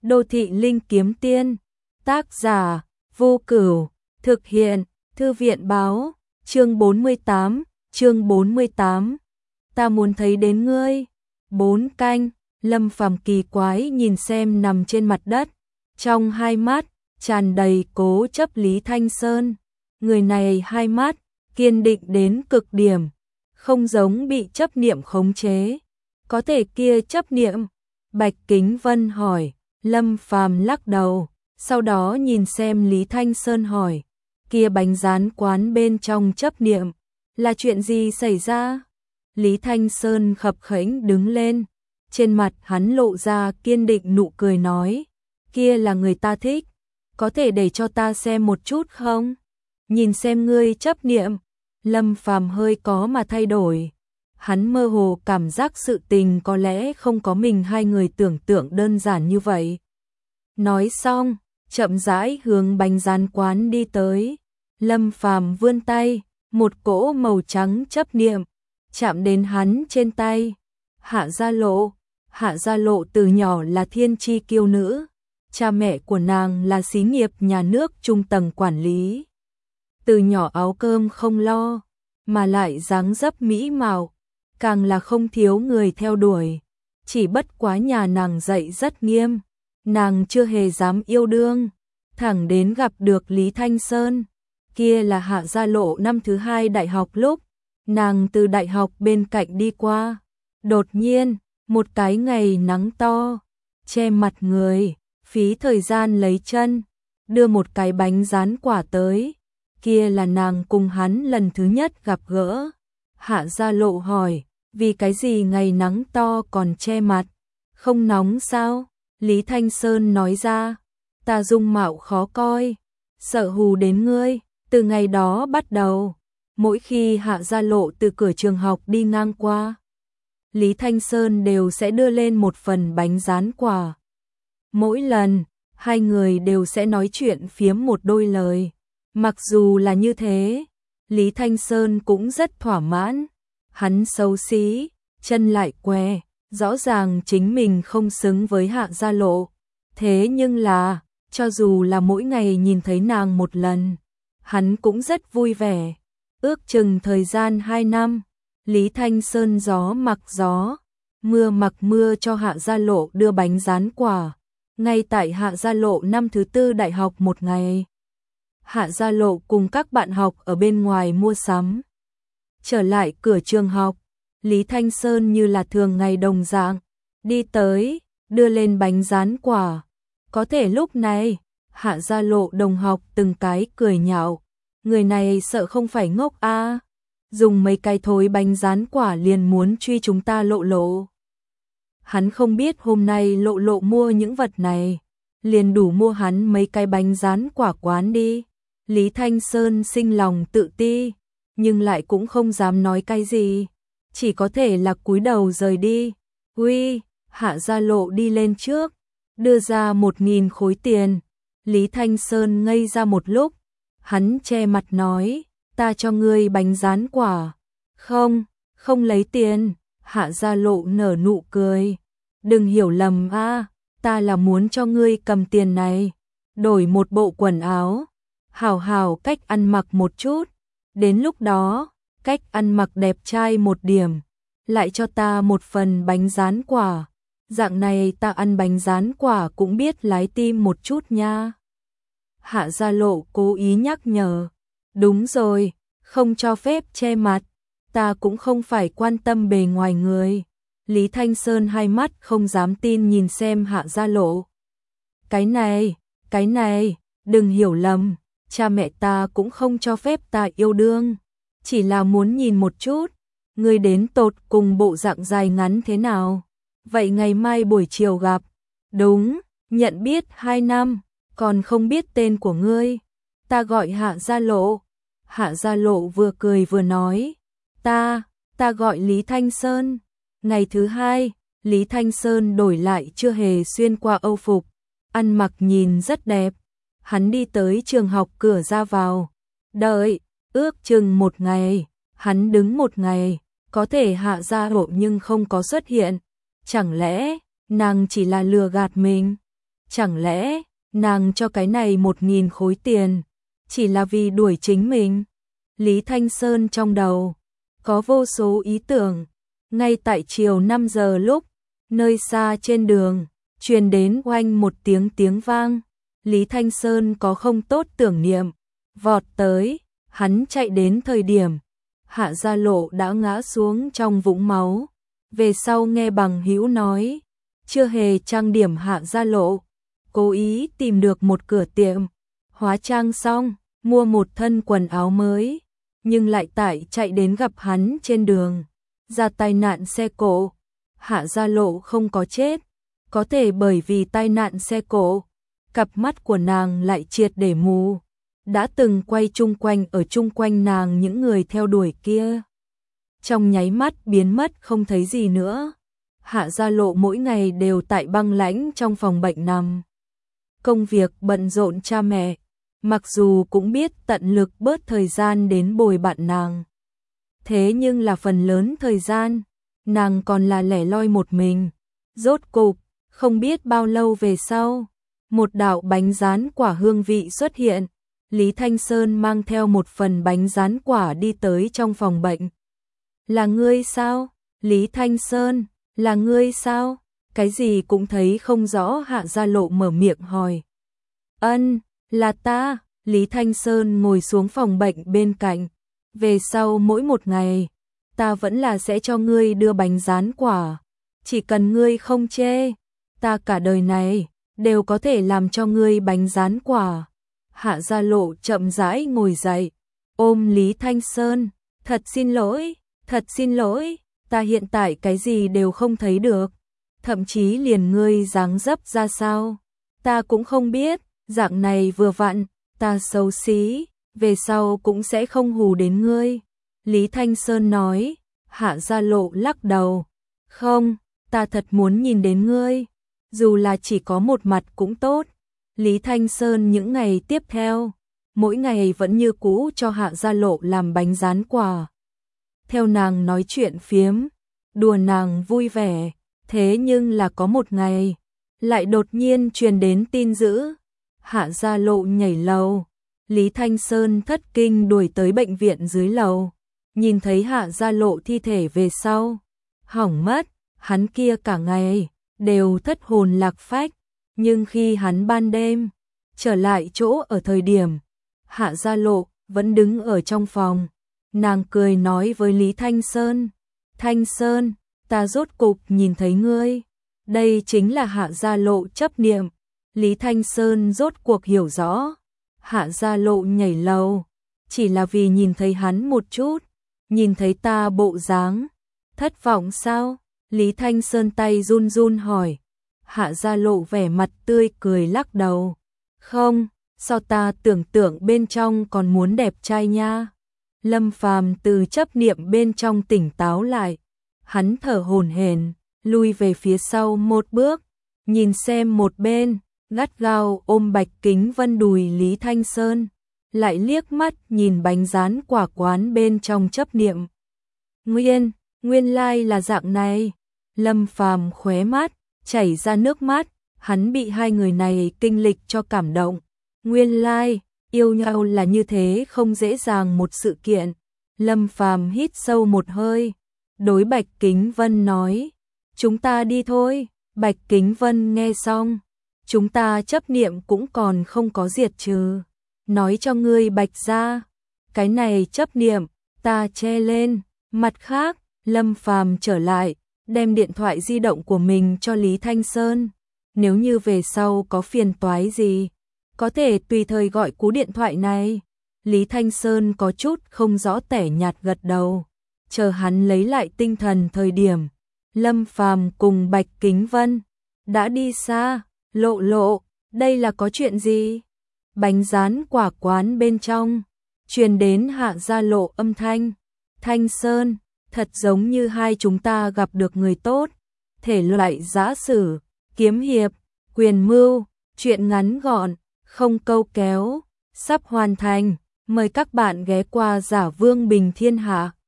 Đô thị linh kiếm tiên. Tác giả Vô Cửu. Thực hiện Thư viện báo. Chương 48. Ta muốn thấy đến ngươi. 4 canh. Lâm Phàm kỳ quái nhìn xem nằm trên mặt đất, trong hai mắt tràn đầy cố chấp Lý Thanh Sơn. Người này hai mắt kiên định đến cực điểm, không giống bị chấp niệm khống chế. Có thể kia chấp niệm? Bạch Kính Vân hỏi. Lâm Phàm lắc đầu, sau đó nhìn xem Lý Thanh Sơn hỏi, kia bánh rán quán bên trong chấp niệm, là chuyện gì xảy ra? Lý Thanh Sơn khập khểnh đứng lên, trên mặt hắn lộ ra kiên định nụ cười nói, kia là người ta thích, có thể để cho ta xem một chút không? Nhìn xem ngươi chấp niệm. Lâm Phàm hơi có mà thay đổi. Hắn mơ hồ cảm giác sự tình có lẽ không có mình hai người tưởng tượng đơn giản như vậy. Nói xong, chậm rãi hướng bánh rán quán đi tới. Lâm Phàm vươn tay, một cỗ màu trắng chấp niệm chạm đến hắn trên tay. Hạ Gia Lộ từ nhỏ là thiên chi kiêu nữ, cha mẹ của nàng là xí nghiệp nhà nước trung tầng quản lý. Từ nhỏ áo cơm không lo, mà lại dáng dấp mỹ mạo, càng là không thiếu người theo đuổi. Chỉ bất quá nhà nàng dạy rất nghiêm, nàng chưa hề dám yêu đương, thẳng đến gặp được Lý Thanh Sơn. Kia là Hạ Gia Lộ năm thứ 2 đại học lúc, nàng từ đại học bên cạnh đi qua. Đột nhiên, một cái ngày nắng to, che mặt người, phí thời gian lấy chân, đưa một cái bánh rán quả tới. Kia là nàng cùng hắn lần thứ nhất gặp gỡ. Hạ Gia Lộ hỏi, vì cái gì ngày nắng to còn che mặt, không nóng sao? Lý Thanh Sơn nói ra, ta dung mạo khó coi, sợ hù đến ngươi. Từ ngày đó bắt đầu, mỗi khi Hạ Gia Lộ từ cửa trường học đi ngang qua, Lý Thanh Sơn đều sẽ đưa lên một phần bánh rán quả. Mỗi lần, hai người đều sẽ nói chuyện phiếm một đôi lời. Mặc dù là như thế, Lý Thanh Sơn cũng rất thỏa mãn. Hắn xấu xí, chân lại què, rõ ràng chính mình không xứng với Hạ Gia Lộ. Thế nhưng là, cho dù là mỗi ngày nhìn thấy nàng một lần, hắn cũng rất vui vẻ. Ước chừng thời gian 2 năm, Lý Thanh Sơn gió mặc gió, mưa mặc mưa cho Hạ Gia Lộ đưa bánh rán quả. Ngay tại Hạ Gia Lộ năm thứ 4 đại học một ngày, Hạ Gia Lộ cùng các bạn học ở bên ngoài mua sắm. Trở lại cửa trường học, Lý Thanh Sơn như là thường ngày đồng dạng, đi tới, đưa lên bánh rán quả. Có thể lúc này, Hạ Gia Lộ đồng học từng cái cười nhạo, người này sợ không phải ngốc a, dùng mấy cái thối bánh rán quả liền muốn truy chúng ta Lộ Lộ. Hắn không biết hôm nay Lộ Lộ mua những vật này, liền đủ mua hắn mấy cái bánh rán quả quán đi. Lý Thanh Sơn sinh lòng tự ti, nhưng lại cũng không dám nói cái gì, chỉ có thể là cúi đầu rời đi. Uy, Hạ Gia Lộ đi lên trước, đưa ra 1.000 khối tiền. Lý Thanh Sơn ngây ra một lúc, hắn che mặt nói, ta cho ngươi bánh rán quả. Không lấy tiền. Hạ Gia Lộ nở nụ cười, đừng hiểu lầm a, ta là muốn cho ngươi cầm tiền này, đổi một bộ quần áo, hảo hảo cách ăn mặc một chút, đến lúc đó, cách ăn mặc đẹp trai một điểm, lại cho ta một phần bánh rán quả, dạng này ta ăn bánh rán quả cũng biết lái tim một chút nha. Hạ Gia Lộ cố ý nhắc nhở, đúng rồi, không cho phép che mặt, ta cũng không phải quan tâm bề ngoài người. Lý Thanh Sơn hai mắt không dám tin nhìn xem Hạ Gia Lộ. Cái này, đừng hiểu lầm, cha mẹ ta cũng không cho phép ta yêu đương, chỉ là muốn nhìn một chút, ngươi đến tột cùng bộ dạng dài ngắn thế nào. Vậy ngày mai buổi chiều gặp. Đúng, nhận biết 2 năm, còn không biết tên của ngươi. Ta gọi Hạ Gia Lộ. Hạ Gia Lộ vừa cười vừa nói, ta gọi Lý Thanh Sơn. Ngày thứ 2, Lý Thanh Sơn đổi lại chưa hề xuyên qua âu phục, ăn mặc nhìn rất đẹp. Hắn đi tới trường học cửa ra vào, đợi, ước chừng 1 ngày, hắn đứng 1 ngày, có thể Hạ Gia Lộ nhưng không có xuất hiện. Chẳng lẽ, nàng chỉ là lừa gạt mình? chẳng lẽ nàng cho cái này 1.000 khối tiền, chỉ là vì đuổi chính mình? Lý Thanh Sơn trong đầu có vô số ý tưởng. Ngay tại chiều 5 giờ lúc, nơi xa trên đường, truyền đến oanh một tiếng vang. Lý Thanh Sơn có không tốt tưởng niệm, vọt tới, hắn chạy đến thời điểm Hạ Gia Lộ đã ngã xuống trong vũng máu. Về sau nghe bằng hữu nói, chưa hề trang điểm Hạ Gia Lộ, cố ý tìm được một cửa tiệm, hóa trang xong, mua một thân quần áo mới, nhưng lại tại chạy đến gặp hắn trên đường, ra tai nạn xe cộ. Hạ Gia Lộ không có chết, có thể bởi vì tai nạn xe cộ, cặp mắt của nàng lại triệt để mù. Đã từng quay chung quanh ở chung quanh nàng những người theo đuổi kia, trong nháy mắt biến mất không thấy gì nữa. Hạ Gia Lộ mỗi ngày đều tại băng lãnh trong phòng bệnh nằm. Công việc bận rộn cha mẹ, mặc dù cũng biết tận lực bớt thời gian đến bồi bạn nàng. Thế nhưng là phần lớn thời gian, nàng còn là lẻ loi một mình. Rốt cục, không biết bao lâu về sau, một đạo bánh rán quả hương vị xuất hiện. Lý Thanh Sơn mang theo một phần bánh rán quả đi tới trong phòng bệnh. Là ngươi sao? Lý Thanh Sơn, là ngươi sao? Cái gì cũng thấy không rõ. Hạ Gia Lộ mở miệng hỏi. Ân, là ta. Lý Thanh Sơn ngồi xuống phòng bệnh bên cạnh. Về sau mỗi một ngày, ta vẫn là sẽ cho ngươi đưa bánh rán quả. Chỉ cần ngươi không chê, ta cả đời này đều có thể làm cho ngươi bánh rán quả. Hạ Gia Lộ chậm rãi ngồi dậy, ôm Lý Thanh Sơn, thật xin lỗi, ta hiện tại cái gì đều không thấy được, thậm chí liền ngươi dáng dấp ra sao, ta cũng không biết, dạng này vừa vặn, ta xấu xí, về sau cũng sẽ không hù đến ngươi. Lý Thanh Sơn nói. Hạ Gia Lộ lắc đầu, không, ta thật muốn nhìn đến ngươi, dù là chỉ có một mặt cũng tốt. Lý Thanh Sơn những ngày tiếp theo, mỗi ngày vẫn như cũ cho Hạ Gia Lộ làm bánh rán quả. Theo nàng nói chuyện phiếm, đùa nàng vui vẻ, thế nhưng là có một ngày, lại đột nhiên truyền đến tin dữ. Hạ Gia Lộ nhảy lầu, Lý Thanh Sơn thất kinh đuổi tới bệnh viện dưới lầu, nhìn thấy Hạ Gia Lộ thi thể về sau, hỏng mất, hắn kia cả ngày đều thất hồn lạc phách. Nhưng khi hắn ban đêm trở lại chỗ ở thời điểm, Hạ Gia Lộ vẫn đứng ở trong phòng. Nàng cười nói với Lý Thanh Sơn, Thanh Sơn, ta rốt cục nhìn thấy ngươi. Đây chính là Hạ Gia Lộ chấp niệm. Lý Thanh Sơn rốt cuộc hiểu rõ, Hạ Gia Lộ nhảy lầu chỉ là vì nhìn thấy hắn một chút, nhìn thấy ta bộ dáng. Thất vọng sao? Lý Thanh Sơn tay run run hỏi. Hạ Gia Lộ vẻ mặt tươi cười lắc đầu. Không, sao ta tưởng tượng bên trong còn muốn đẹp trai nha. Lâm Phàm từ chấp niệm bên trong tỉnh táo lại. Hắn thở hổn hển, lui về phía sau một bước, nhìn xem một bên, gắt gao ôm Bạch Kính Vân đùi Lý Thanh Sơn, lại liếc mắt nhìn bánh rán quả quán bên trong chấp niệm. Nguyên lai là dạng này. Lâm Phàm khóe mắt chảy ra nước mắt, hắn bị hai người này kinh lịch cho cảm động. Nguyên lai, yêu nhau là như thế không dễ dàng một sự kiện. Lâm Phàm hít sâu một hơi, đối Bạch Kính Vân nói, chúng ta đi thôi. Bạch Kính Vân nghe xong, chúng ta chấp niệm cũng còn không có diệt trừ. Nói cho ngươi Bạch gia, cái này chấp niệm, ta che lên. Mặt khác, Lâm Phàm trở lại, đem điện thoại di động của mình cho Lý Thanh Sơn. Nếu như về sau có phiền toái gì, có thể tùy thời gọi cú điện thoại này. Lý Thanh Sơn có chút không rõ tẻ nhạt gật đầu. Chờ hắn lấy lại tinh thần thời điểm, Lâm Phàm cùng Bạch Kính Vân đã đi xa. Lộ lộ, đây là có chuyện gì? Bánh rán quả quán bên trong truyền đến Hạ Gia Lộ âm thanh. Thanh Sơn, thật giống như hai chúng ta gặp được người tốt. Thể loại giã sử, kiếm hiệp, quyền mưu, truyện ngắn gọn, không câu kéo, sắp hoàn thành. Mời các bạn ghé qua Giả Vương Bình Thiên Hạ.